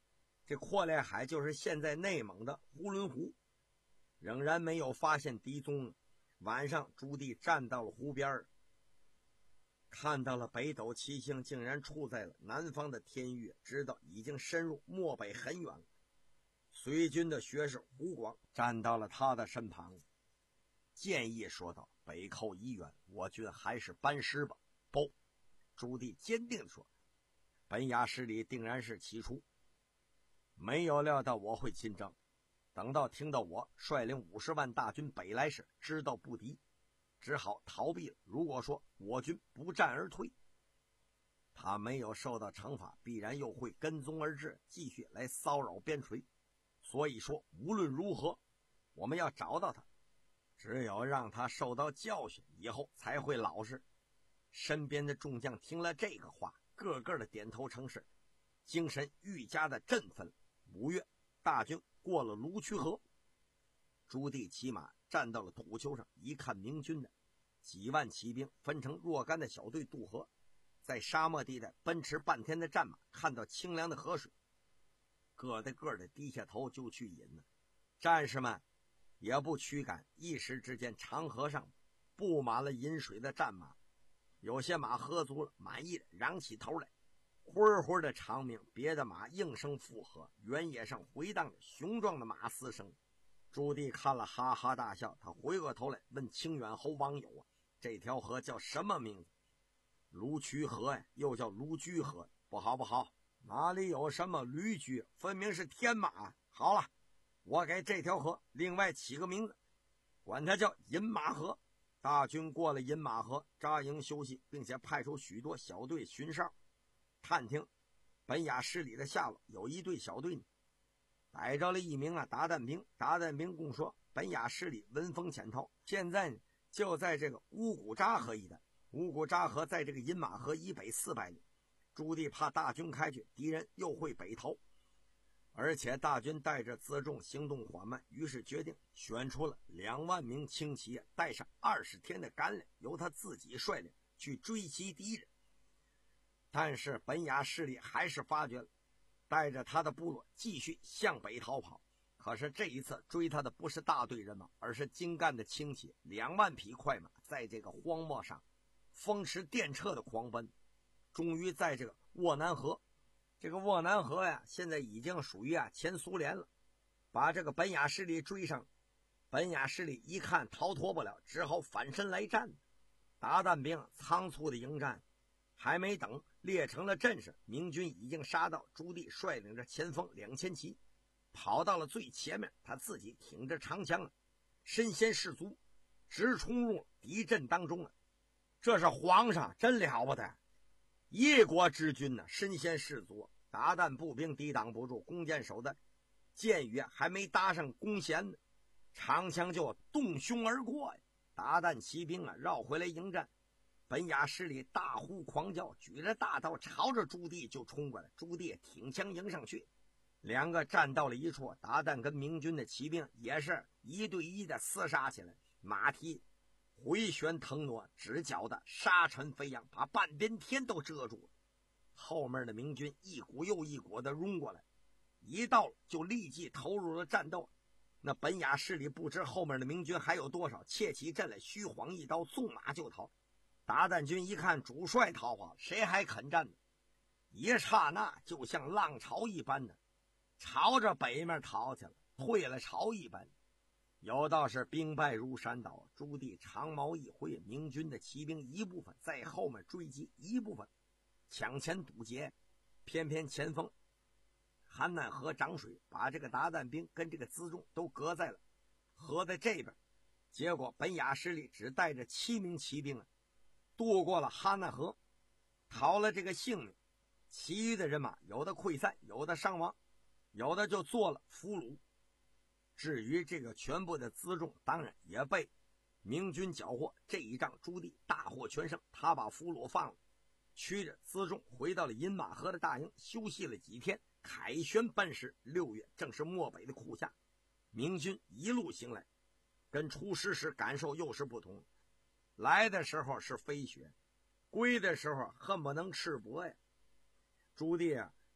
D: 这阔烈海就是现在内蒙的呼伦湖，仍然没有发现敌踪。晚上朱棣站到了湖边，看到了北斗七星竟然处在了南方的天域，知道已经深入漠北很远了。随军的学士胡广站到了他的身旁，建议说道：“北寇已远，我军还是班师吧。”不，朱棣坚定地说：“本雅失礼定然是起初，没有料到我会亲征。等到听到我率领五十万大军北来时，知道不敌，只好逃避了。如果说我军不战而退，他没有受到惩罚，必然又会跟踪而至，继续来骚扰边陲。所以说无论如何，我们要找到他，只有让他受到教训，以后才会老实。”身边的众将听了这个话，个个的点头称是，精神愈加的振奋。五月，大军过了卢渠河，朱棣骑马站到了土丘上，一看明军的几万骑兵分成若干的小队渡河，在沙漠地带奔驰半天的战马看到清凉的河水，个的个的低下头就去饮了。战士们也不驱赶，一时之间长河上布满了饮水的战马，有些马喝足了，满意的嚷起头来，灰灰的长鸣，别的马应声附和，原野上回荡着雄壮的马嘶声。朱棣看了哈哈大笑，他回过头来问清远侯王友啊：“这条河叫什么名字？”“卢渠河呀，又叫卢居河。”“不好不好，哪里有什么驴驹，分明是天马。好了，我给这条河另外起个名字，管它叫饮马河。”大军过了饮马河，扎营休息，并且派出许多小队巡哨探听本雅失礼的下落。有一队小队呢，逮着了一名啊鞑靼兵。鞑靼兵共说本雅失礼闻风潜逃，现在呢就在这个乌古扎河一带。乌古扎河在这个饮马河以北四百里，朱棣怕大军开去，敌人又会北逃，而且大军带着辎重行动缓慢，于是决定选出了两万名轻骑，带上二十天的干粮，由他自己率领去追击敌人。但是本雅势力还是发觉了，带着他的部落继续向北逃跑。可是这一次追他的不是大队人马，而是精干的轻骑，两万匹快马在这个荒漠上风驰电掣的狂奔，终于在这个沃南河，这个沃南河呀，现在已经属于啊前苏联了，把这个本雅势力追上。本雅势力一看逃脱不了，只好反身来战。鞑靼兵仓促的迎战，还没等列成了阵势，明军已经杀到。朱棣率领着前锋两千骑跑到了最前面，他自己挺着长枪，身先士卒，直冲入敌阵当中了。这是皇上真了不得，一国之君呢，身先士卒，鞑靼步兵抵挡不住，弓箭手的箭雨还没搭上弓弦呢，长枪就动胸而过呀。鞑靼骑兵啊绕回来迎战，本雅势力大呼狂叫，举着大刀朝着朱棣就冲过来。朱棣挺枪迎上去，两个站到了一处，鞑靼跟明军的骑兵也是一对一的厮杀起来，马蹄回旋腾挪，直搅的沙尘飞扬，把半边天都遮住了。后面的明军一股又一股的拥过来，一到就立即投入了战斗。那本雅势力不知后面的明军还有多少，切起阵来，虚晃一刀，纵马就逃。鞑靼军一看主帅逃跑，谁还肯战呢？一刹那就像浪潮一般的朝着北面逃去了，退了潮一般。有道是兵败如山倒，朱棣长矛一挥，明军的骑兵一部分在后面追击，一部分抢前堵截，偏偏前锋邯郸河涨水，把这个鞑靼兵跟这个辎重都隔在了河的这边。结果本雅势力只带着七名骑兵啊，渡过了邯郸河，逃了这个性命。其余的人马有的溃散，有的伤亡，有的就做了俘虏。至于这个全部的辎重，当然也被明军缴获。这一仗朱棣大获全胜，他把俘虏放了，驱着辎重回到了饮马河的大营，休息了几天，凯旋班师。六月正是漠北的酷夏，明军一路行来，跟出师时感受又是不同。来的时候是飞雪，归的时候恨不能赤膊呀。朱棣啊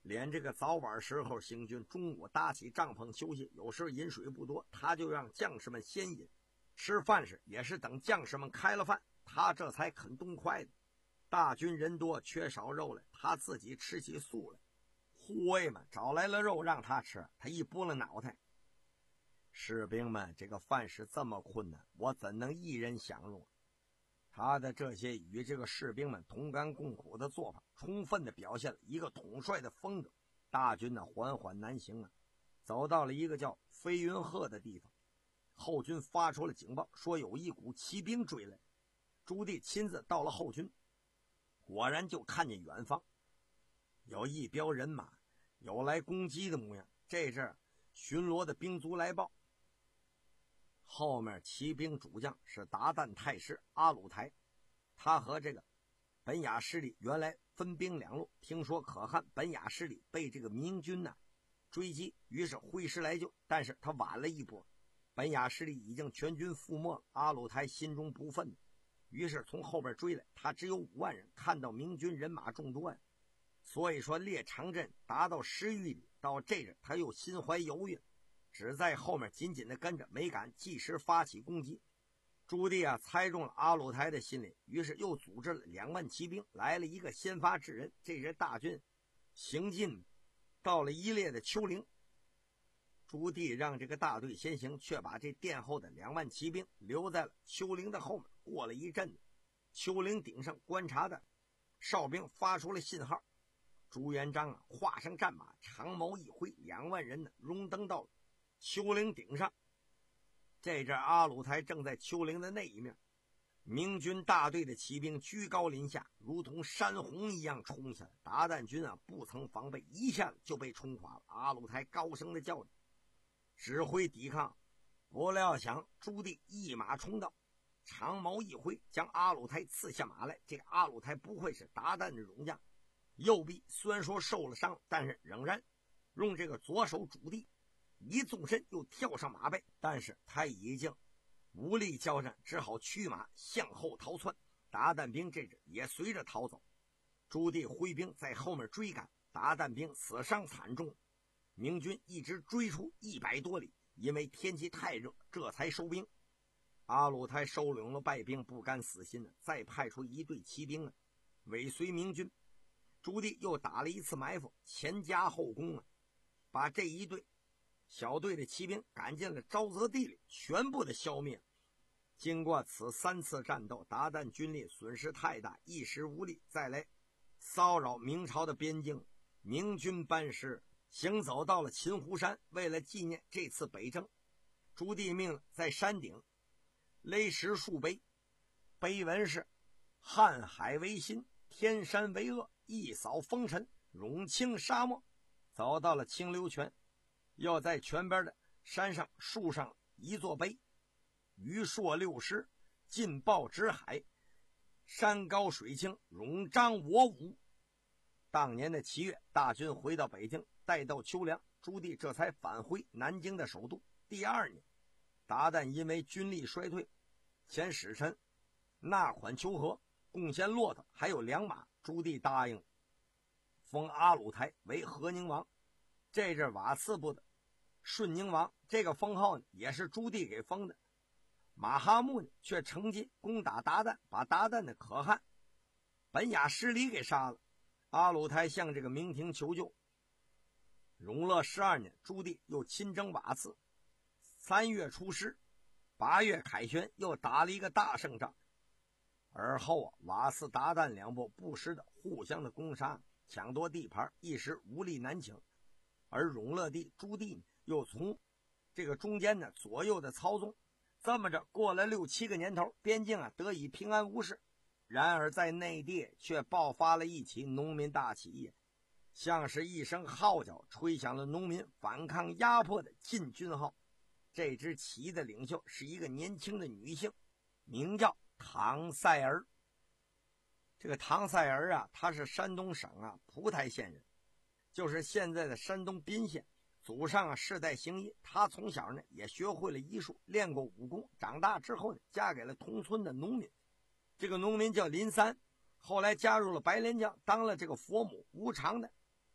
D: 连这个早晚时候行军，中午搭起帐篷休息，有时饮水不多，他就让将士们先饮。吃饭时也是等将士们开了饭，他这才肯动筷子。大军人多缺少肉来，他自己吃起素来。护卫们找来了肉让他吃，他一拨了脑袋。士兵们，这个饭是这么困难，我怎能一人享用？他的这些与这个士兵们同甘共苦的做法，充分的表现了一个统帅的风格。大军呢缓缓南行啊，走到了一个叫飞云鹤的地方。后军发出了警报，说有一股骑兵追来。朱棣亲自到了后军，果然就看见远方有一彪人马，有来攻击的模样。这阵巡逻的兵卒来报，后面骑兵主将是鞑靼太师阿鲁台，他和这个本雅失里原来分兵两路，听说可汗本雅失里被这个明军呢、啊、追击，于是挥师来救，但是他晚了一波，本雅失里已经全军覆没了。阿鲁台心中不忿，于是从后边追来，他只有五万人，看到明军人马众多呀，所以说列长阵达到十余里，到这阵他又心怀犹豫，只在后面紧紧的跟着，没敢即时发起攻击。朱棣啊猜中了阿鲁台的心理，于是又组织了两万骑兵，来了一个先发制人。这支大军行进到了一列的丘陵，朱棣让这个大队先行，却把这殿后的两万骑兵留在了丘陵的后面。过了一阵子，丘陵顶上观察的哨兵发出了信号，朱元璋啊画上战马，长矛一挥，两万人呢荣登到了丘陵顶上。这阵阿鲁台正在丘陵的那一面，明军大队的骑兵居高临下，如同山洪一样冲下来。鞑靼军啊不曾防备，一下子就被冲垮了。阿鲁台高声的叫着，指挥抵抗。不料想朱棣一马冲到，长矛一挥，将阿鲁台刺下马来。这个阿鲁台不愧是鞑靼的勇将，右臂虽然说受了伤，但是仍然用这个左手拄地，一纵身又跳上马背，但是他已经无力交战，只好驱马向后逃窜。鞑靼兵这阵也随着逃走，朱棣挥兵在后面追赶，鞑靼兵死伤惨重，明军一直追出一百多里，因为天气太热，这才收兵。阿鲁台收拢了败兵，不甘死心，再派出一队骑兵啊尾随明军。朱棣又打了一次埋伏，前加后攻啊，把这一队小队的骑兵赶进了沼泽地里，全部的消灭。经过此三次战斗，鞑靼军力损失太大，一时无力再来骚扰明朝的边境。明军班师行走到了秦湖山，为了纪念这次北征，朱棣命在山顶勒石数碑，碑文是：瀚海为新，天山为恶，一扫风尘，永清沙漠。走到了清流泉，要在泉边的山上竖上一座碑：余硕六师，劲爆直海，山高水清，永彰我武。当年的七月，大军回到北京，待到秋凉，朱棣这才返回南京的首都。第二年，鞑靼因为军力衰退，遣使臣纳款求和，贡献骆驼还有良马。朱棣答应封阿鲁台为和宁王。这阵瓦剌部的顺宁王，这个封号呢也是朱棣给封的。马哈木呢却乘机攻打鞑靼，把鞑靼的可汗本雅失里给杀了。阿鲁台向这个明廷求救。永乐十二年，朱棣又亲征瓦剌，三月出师，八月凯旋，又打了一个大胜仗。而后啊，瓦剌鞑靼两部不时的互相的攻杀，抢夺地盘，一时无力难请。而永乐帝朱棣又从这个中间呢左右的操纵，这么着过了六七个年头，边境啊得以平安无事。然而在内地却爆发了一起农民大起义，像是一声号角吹响了农民反抗压迫的禁军号。这支起义的领袖是一个年轻的女性，名叫唐赛儿。这个唐赛儿啊，她是山东省啊蒲台县人，就是现在的山东宾县。祖上啊世代行医，她从小呢也学会了医术，练过武功。长大之后呢，嫁给了同村的农民。这个农民叫林三，后来加入了白莲教，当了这个佛母无偿的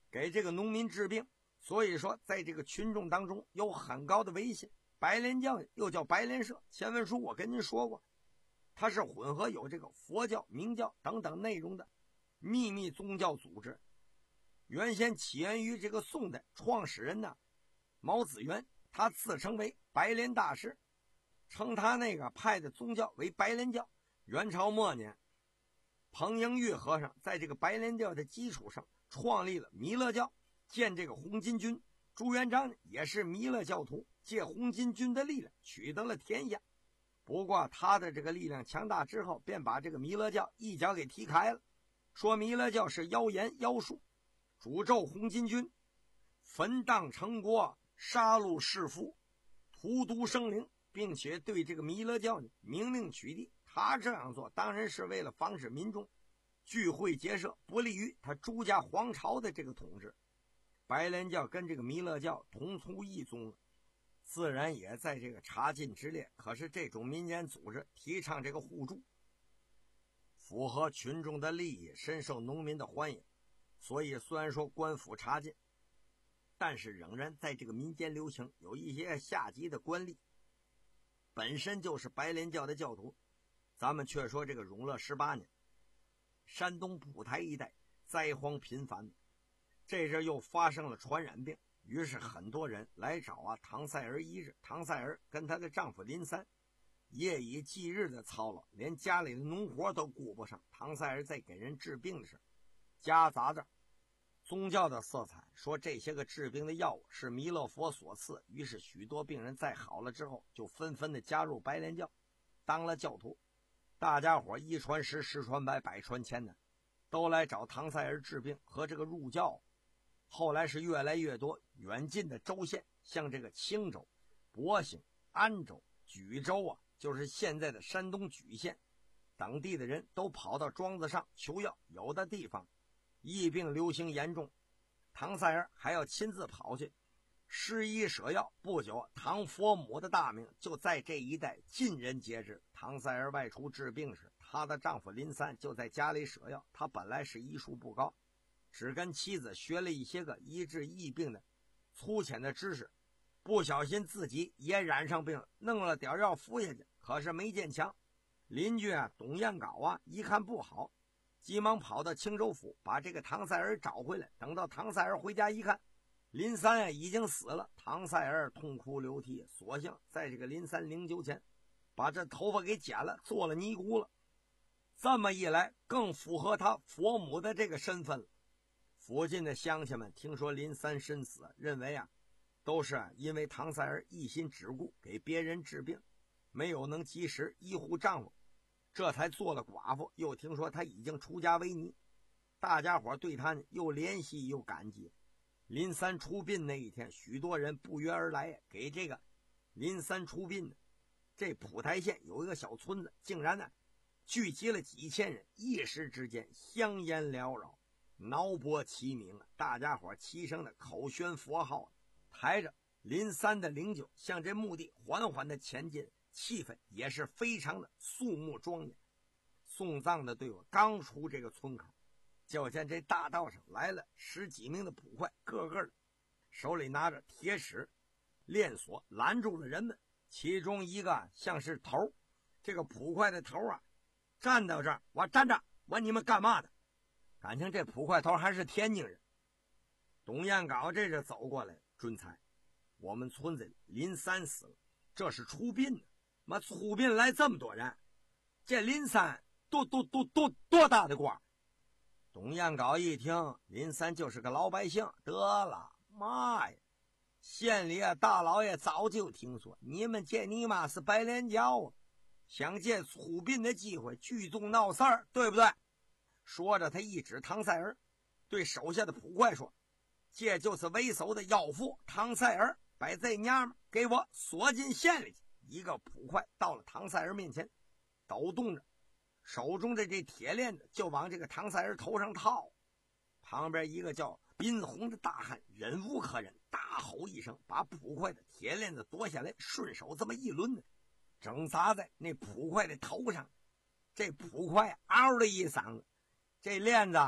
D: 给这个农民治病，所以说在这个群众当中有很高的威信。白莲教又叫白莲社，前文书我跟您说过，它是混合有这个佛教、明教等等内容的秘密宗教组织。原先起源于这个宋代，创始人呢毛子元，他自称为白莲大师，称他那个派的宗教为白莲教。元朝末年，彭英玉和尚在这个白莲教的基础上创立了弥勒教，建这个红巾军。朱元璋也是弥勒教徒，借红巾军的力量取得了天下。不过他的这个力量强大之后，便把这个弥勒教一脚给踢开了，说弥勒教是妖言妖术，诅咒红巾军，焚荡城国，杀戮士夫，荼毒生灵，并且对这个弥勒教呢明令取缔。他这样做当然是为了防止民众聚会结社，不利于他朱家皇朝的这个统治。白莲教跟这个弥勒教同出一宗，自然也在这个查禁之列。可是这种民间组织提倡这个互助，符合群众的利益，深受农民的欢迎，所以虽然说官府查禁，但是仍然在这个民间流行。有一些下级的官吏本身就是白莲教的教徒。咱们却说这个永乐十八年，山东蒲台一带灾荒频繁，这阵又发生了传染病，于是很多人来找啊唐赛儿医治。唐赛儿跟她的丈夫林三夜以继日的操劳，连家里的农活都顾不上。唐赛儿在给人治病时夹杂着宗教的色彩，说这些个治病的药物是弥勒佛所赐。于是许多病人在好了之后就纷纷的加入白莲教，当了教徒。大家伙一传十，十传百，百传千的，都来找唐赛儿治病和这个入教。后来是越来越多，远近的州县，像这个青州、博兴、安州、莒州啊，就是现在的山东莒县等地的人都跑到庄子上求药。有的地方疫病流行严重，唐赛儿还要亲自跑去施医舍药。不久，唐佛母的大名就在这一带尽人皆知。唐赛儿外出治病时，她的丈夫林三就在家里舍药。他本来是医术不高，只跟妻子学了一些个医治疫病的粗浅的知识，不小心自己也染上病了，弄了点药服下去，可是没见强。邻居啊董彦镐啊一看不好，急忙跑到青州府把这个唐赛儿找回来。等到唐赛儿回家一看，林三啊已经死了。唐赛儿痛哭流涕，索性在这个林三灵柩前把这头发给剪了，做了尼姑了。这么一来更符合他佛母的这个身份了。附近的乡亲们听说林三身死，认为啊都是啊因为唐赛儿一心只顾给别人治病，没有能及时医护丈夫，这才做了寡妇。又听说他已经出家为尼，大家伙对他又怜惜又感激。林三出殡那一天，许多人不约而来，给这个林三出殡的这蒲台县有一个小村子，竟然呢聚集了几千人，一时之间香烟缭绕，挠脖齐鸣，大家伙齐声的口宣佛号，抬着林三的灵柩向这墓地缓缓的前进，气氛也是非常的肃穆庄严。送葬的队伍刚出这个村口，就见这大道上来了十几名的捕快，个个的手里拿着铁尺链锁，拦住了人们。其中一个像是头，这个捕快的头啊站到这儿，我站着，问你们干嘛的？感情这捕快头还是天津人。董彦镐这是走过来，准才，我们村子里林三死了，这是出殡呢。妈出殡来这么多人，这林三多多多多多大的官？董彦镐一听，林三就是个老百姓，得了，妈呀！县里啊大老爷早就听说你们这尼玛是白莲教啊，想借出殡的机会聚众闹事儿，对不对？说着他一指唐赛儿，对手下的捕快说，这就是为首的妖妇唐赛儿，把这娘们给我锁进县里去。一个捕快到了唐赛儿面前，抖动着手中的这铁链子就往这个唐赛儿头上套。旁边一个叫宾红的大汉忍无可忍，大吼一声，把捕快的铁链子夺下来，顺手这么一抡呢，正砸在那捕快的头上。这捕快嗷的一嗓子，这链子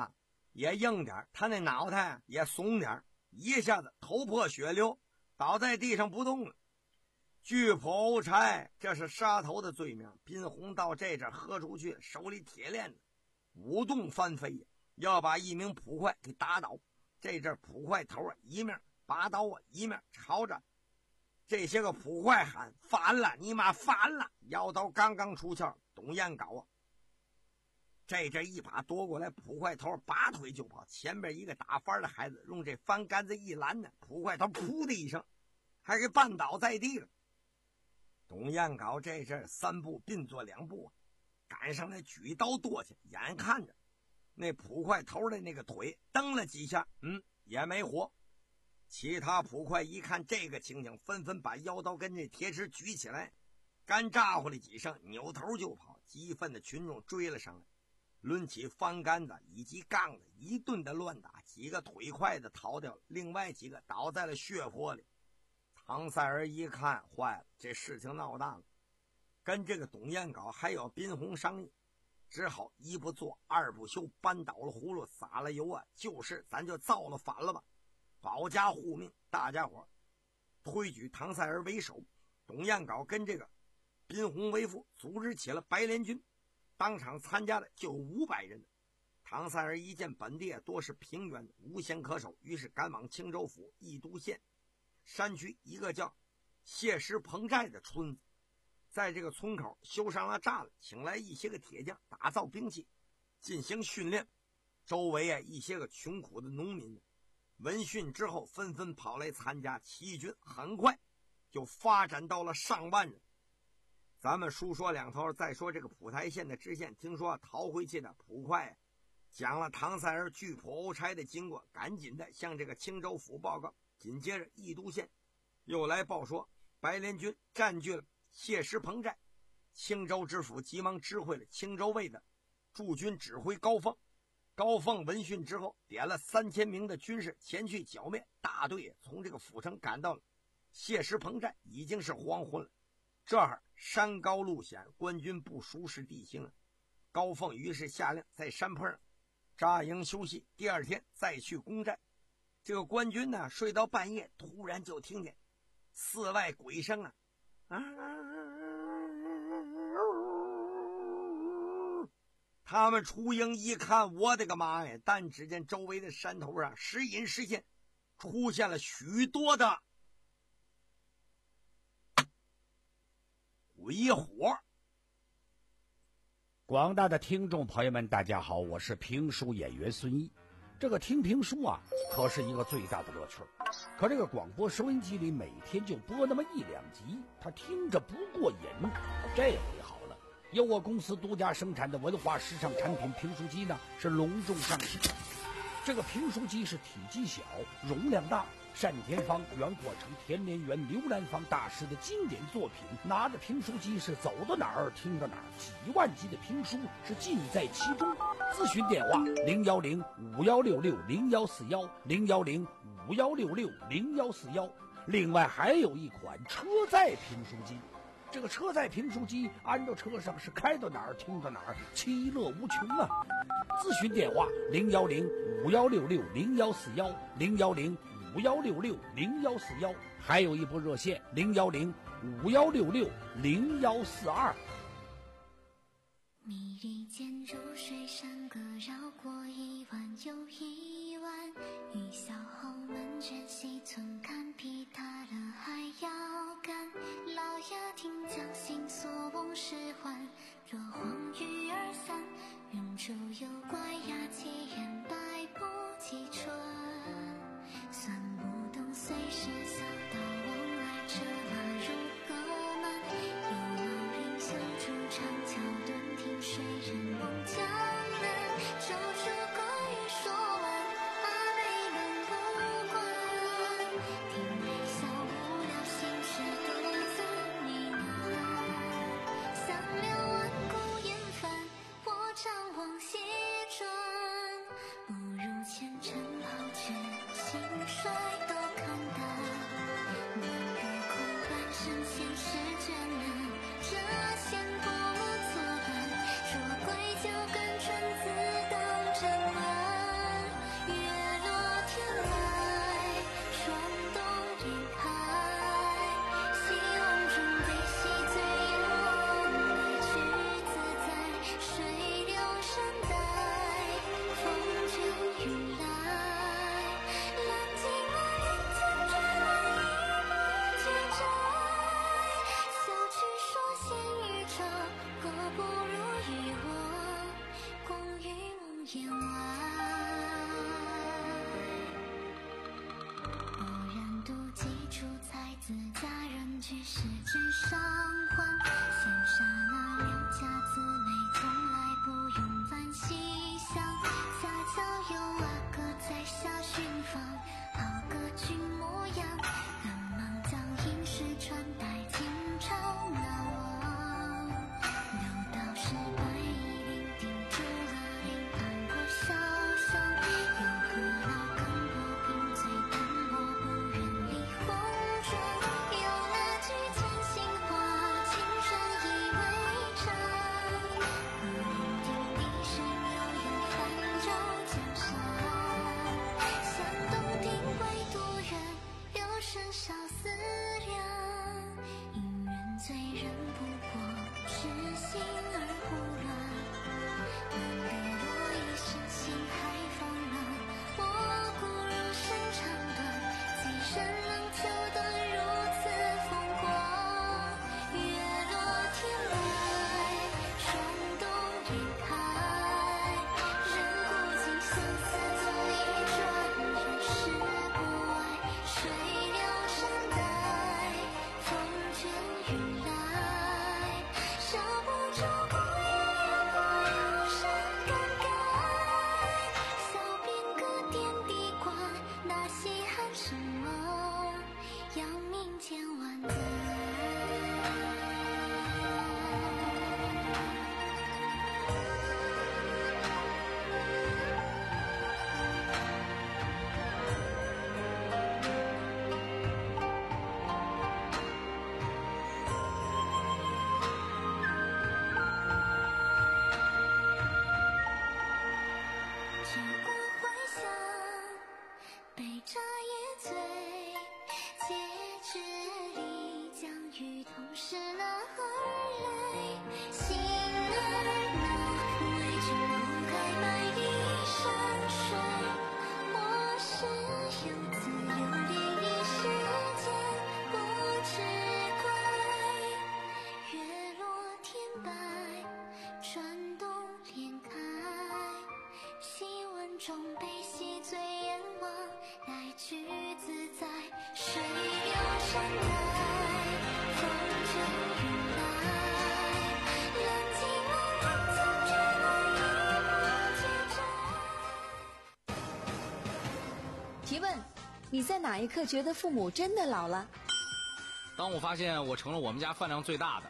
D: 也硬点，他那脑袋也松点，一下子头破血流，倒在地上不动了。拒捕欧差，这是杀头的罪名。宾虹到这阵喝出去，手里铁链子舞动翻飞，要把一名捕快给打倒。这阵捕快头啊，一面拔刀啊，一面朝着这些个捕快喊：“反了，你妈反了！”腰刀刚刚出鞘，董彦镐啊，这阵一把夺过来，捕快头拔腿就跑。前边一个打翻的孩子用这翻杆子一拦呢，捕快头噗的一声，还给绊倒在地了。董彦镐这阵三步并作两步啊，赶上来举刀剁去，眼看着那捕快头的那个腿蹬了几下，嗯，也没活。其他捕快一看这个情形，纷纷把腰刀跟这铁尺举起来，干咋呼了几声，扭头就跑。激愤的群众追了上来，抡起翻杆子以及杠子一顿的乱打，几个腿快的逃掉了，另外几个倒在了血泊里。唐赛儿一看坏了，这事情闹大了，跟这个董彦镐还有宾虹商议，只好一不做二不休，扳倒了葫芦撒了油啊，就是咱就造了反了吧，保家护命。大家伙推举唐赛儿为首，董彦镐跟这个宾虹为副，组织起了白莲军，当场参加的就有五百人。唐赛儿一见本地多是平原，无险可守，于是赶往青州府义都县山区一个叫谢石棚寨的村子，在这个村口修上了栅栏，请来一些个铁匠打造兵器，进行训练。周围啊一些个穷苦的农民闻讯之后纷纷跑来参加，起义军很快就发展到了上万人。咱们书说两头，再说这个蒲台县的知县听说逃回去的捕快讲了唐赛儿拒捕欧差的经过，赶紧的向这个青州府报告。紧接着义都县又来报说白莲军占据了谢石棚寨，青州知府急忙知会了青州卫的驻军指挥高凤。高凤闻讯之后，点了三千名的军士前去剿灭。大队从这个府城赶到了谢石棚寨，已经是黄昏了。这儿山高路险，官军不熟识地形啊。高凤于是下令在山坡上扎营休息，第二天再去攻寨。这个官军呢，睡到半夜，突然就听见寺外鬼声啊！啊他们出营一看，我的个妈呀！但只见周围的山头上时隐时现，出现了许多的鬼火。
C: 广大的听众朋友们，大家好，我是评书演员孙一。这个听评书啊，可是一个最大的乐趣。可这个广播收音机里每天就播那么一两集，他听着不过瘾。这回好了，由我公司独家生产的文化时尚产品评书机呢，是隆重上市。这个评书机是体积小，容量大，单田芳、袁国成、田连元、刘兰芳大师的经典作品。拿着评书机是走到哪儿听到哪儿，几万集的评书是尽在其中。咨询电话零幺零五幺六六零幺四幺零幺零五幺六六零幺四幺。另外还有一款车载评书机，这个车载评书机安到车上是开到哪儿听到哪儿，其乐无穷啊！咨询电话零幺零五幺六六零幺四幺零幺零五幺六六零幺四幺，还有一部热线零幺零五幺六六零幺四二。
M: 迷离间入水山歌绕过一弯又一弯，雨小后门卷西村看皮踏了还要赶，老鸦听将心所翁使唤，若黄雨儿散，远处有怪鸦起言百步击春，算不动随时小道往来车马如歌漫，有老人相助长桥断听水人梦江南，周书歌语说完，阿妹论不关，听悲笑无聊心事独自呢喃，三六万古烟帆，我常往西转，不如前尘抛却兴衰都看淡。 去十指上环，羡煞那良家姊妹从来不用烦西厢，恰巧有阿哥在下巡访，好个君模样，赶忙将饮食传代晋朝那王，六道十八一零定住了临安国小巷，又何劳更薄贫嘴淡漠不愿理红妆，有那句真心话情深意为长，不认定一世有缘繁绕江山，向东庭会多远，留神少思量，因缘醉人不过痴心而胡乱，难得我一身心还放浪，我骨肉身长短，几身能求得如此风光，月落天来霜冻莲开，人古今相思总一转，人世不外，水流山带，风卷云来，笑不出故意又如山感慨，笑边歌点滴关，那稀罕什么扬名千万载。天光回响，杯茶也醉，戒指里将与同是男儿泪，心儿恼，为君不该白衣山水，我是游子游恋一世间不知归，月落天白，转动莲开，细问中悲喜醉眼望，来去自在，水流山带，风卷云来，蓝寂寞人间却来一波结寨。
N: 提问：你在哪一刻觉得父母真的老了？
O: 当我发现我成了我们家饭量最大的。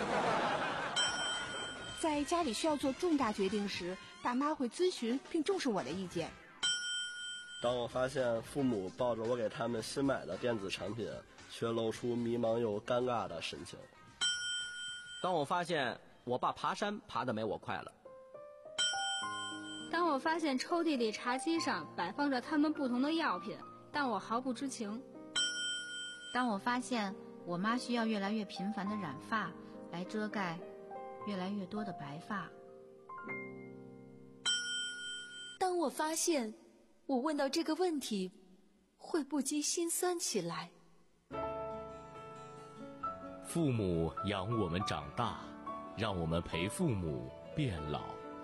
P: 在家里需要做重大决定时，爸妈会咨询并重视我的意见。
Q: 当我发现父母抱着我给他们新买的电子产品，却露出迷茫又尴尬的神情。
R: 当我发现我爸爬山爬得没我快了。
S: 当我发现抽屉里茶几上摆放着他们不同的药品，但我毫不知情。
T: 当我发现我妈需要越来越频繁的染发来遮盖越来越多的白发。
N: 当我发现我问到这个问题会不禁心酸起来。
L: 父母养我们长大，让我们陪父母变老。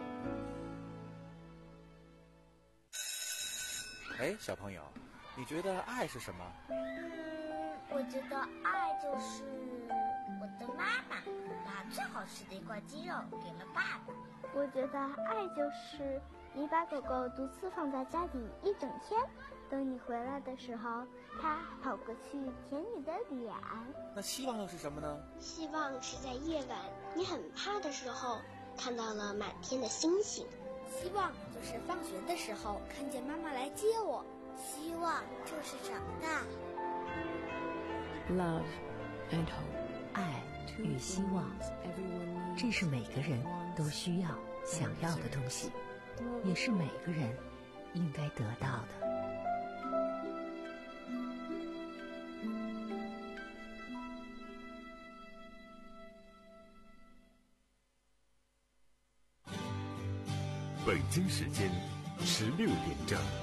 U: 哎，小朋友，你觉得爱是什么？
E: 嗯，我觉得爱就是我的妈妈把最好吃的一块鸡肉给了爸爸。
V: 我觉得爱就是你把狗狗独自放在家里一整天，等你回来的时候，它跑过去舔你的脸。
U: 那希望又是什么呢？
W: 希望是在夜晚你很怕的时候，看到了满天的星星。
V: 希望就是放学的时候看见妈妈来接我。
E: 希望就是长大。
X: Love and hope， 爱与希望，这是每个人都需要、想要的东西，也是每个人应该得到的。
L: 北京时间十六点整。